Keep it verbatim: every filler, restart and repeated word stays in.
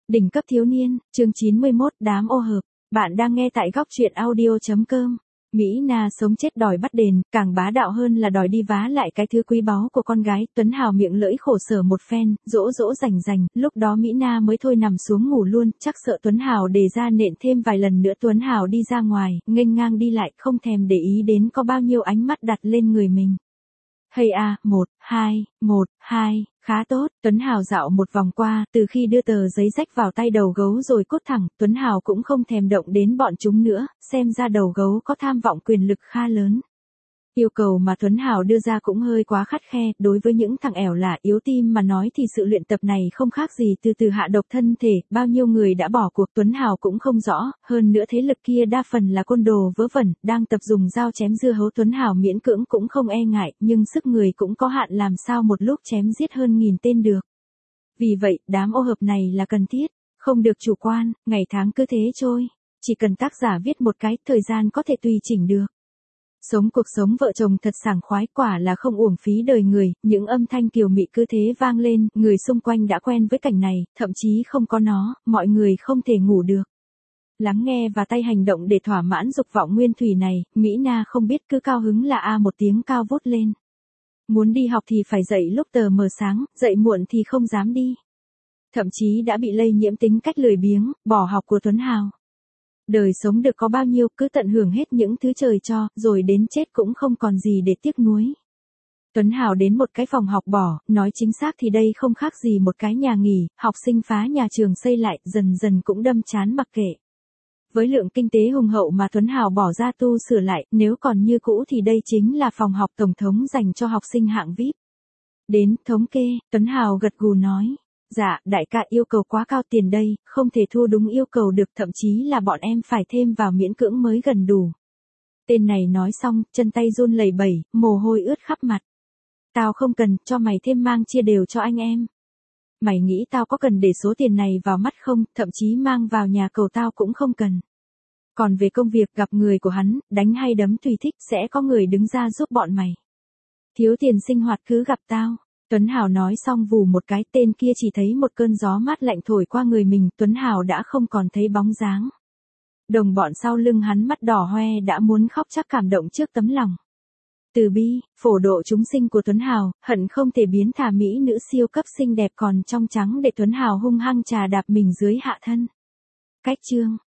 Đỉnh cấp thiếu niên, chương chín mươi mốt, đám ô hợp. Bạn đang nghe tại góc truyện audio chấm com. Mỹ Na sống chết đòi bắt đền, càng bá đạo hơn là đòi đi vá lại cái thứ quý báu của con gái. Tuấn Hào miệng lưỡi khổ sở một phen, dỗ dỗ rành rành, lúc đó Mỹ Na mới thôi nằm xuống ngủ luôn, chắc sợ Tuấn Hào đề ra nện thêm vài lần nữa. Tuấn Hào đi ra ngoài, nghênh ngang đi lại, không thèm để ý đến có bao nhiêu ánh mắt đặt lên người mình. Hay à, một, hai, một, hai, khá tốt. Tuấn Hào dạo một vòng qua, từ khi đưa tờ giấy rách vào tay đầu gấu rồi cốt thẳng, Tuấn Hào cũng không thèm động đến bọn chúng nữa, xem ra đầu gấu có tham vọng quyền lực kha lớn. Yêu cầu mà Tuấn Hào đưa ra cũng hơi quá khắt khe, đối với những thằng ẻo lả yếu tim mà nói thì sự luyện tập này không khác gì từ từ hạ độc thân thể, bao nhiêu người đã bỏ cuộc Tuấn Hào cũng không rõ, hơn nữa thế lực kia đa phần là côn đồ vớ vẩn, đang tập dùng dao chém dưa hấu. Tuấn Hào miễn cưỡng cũng không e ngại, nhưng sức người cũng có hạn, làm sao một lúc chém giết hơn nghìn tên được. Vì vậy, đám ô hợp này là cần thiết, không được chủ quan, ngày tháng cứ thế trôi, chỉ cần tác giả viết một cái, thời gian có thể tùy chỉnh được. Sống cuộc sống vợ chồng thật sảng khoái, quả là không uổng phí đời người, những âm thanh kiều mị cứ thế vang lên, người xung quanh đã quen với cảnh này, thậm chí không có nó, mọi người không thể ngủ được. Lắng nghe và tay hành động để thỏa mãn dục vọng nguyên thủy này, Mỹ Na không biết cứ cao hứng là a một tiếng cao vút lên. Muốn đi học thì phải dậy lúc tờ mờ sáng, dậy muộn thì không dám đi. Thậm chí đã bị lây nhiễm tính cách lười biếng, bỏ học của Tuấn Hào. Đời sống được có bao nhiêu, cứ tận hưởng hết những thứ trời cho, rồi đến chết cũng không còn gì để tiếc nuối. Tuấn Hào đến một cái phòng học bỏ, nói chính xác thì đây không khác gì một cái nhà nghỉ, học sinh phá nhà trường xây lại, dần dần cũng đâm chán mặc kệ. Với lượng kinh tế hùng hậu mà Tuấn Hào bỏ ra tu sửa lại, nếu còn như cũ thì đây chính là phòng học tổng thống dành cho học sinh hạng vi ai pi. Đến thống kê, Tuấn Hào gật gù nói. Dạ, đại ca yêu cầu quá cao tiền đây, không thể thua đúng yêu cầu được, thậm chí là bọn em phải thêm vào miễn cưỡng mới gần đủ. Tên này nói xong, chân tay run lẩy bẩy, mồ hôi ướt khắp mặt. Tao không cần, cho mày thêm mang chia đều cho anh em. Mày nghĩ tao có cần để số tiền này vào mắt không, thậm chí mang vào nhà cầu tao cũng không cần. Còn về công việc gặp người của hắn, đánh hay đấm tùy thích, sẽ có người đứng ra giúp bọn mày. Thiếu tiền sinh hoạt cứ gặp tao. Tuấn Hào nói xong vù một cái, tên kia chỉ thấy một cơn gió mát lạnh thổi qua người mình, Tuấn Hào đã không còn thấy bóng dáng. Đồng bọn sau lưng hắn mắt đỏ hoe đã muốn khóc, chắc cảm động trước tấm lòng từ bi, phổ độ chúng sinh của Tuấn Hào, hận không thể biến thả mỹ nữ siêu cấp xinh đẹp còn trong trắng để Tuấn Hào hung hăng chà đạp mình dưới hạ thân. Cách chương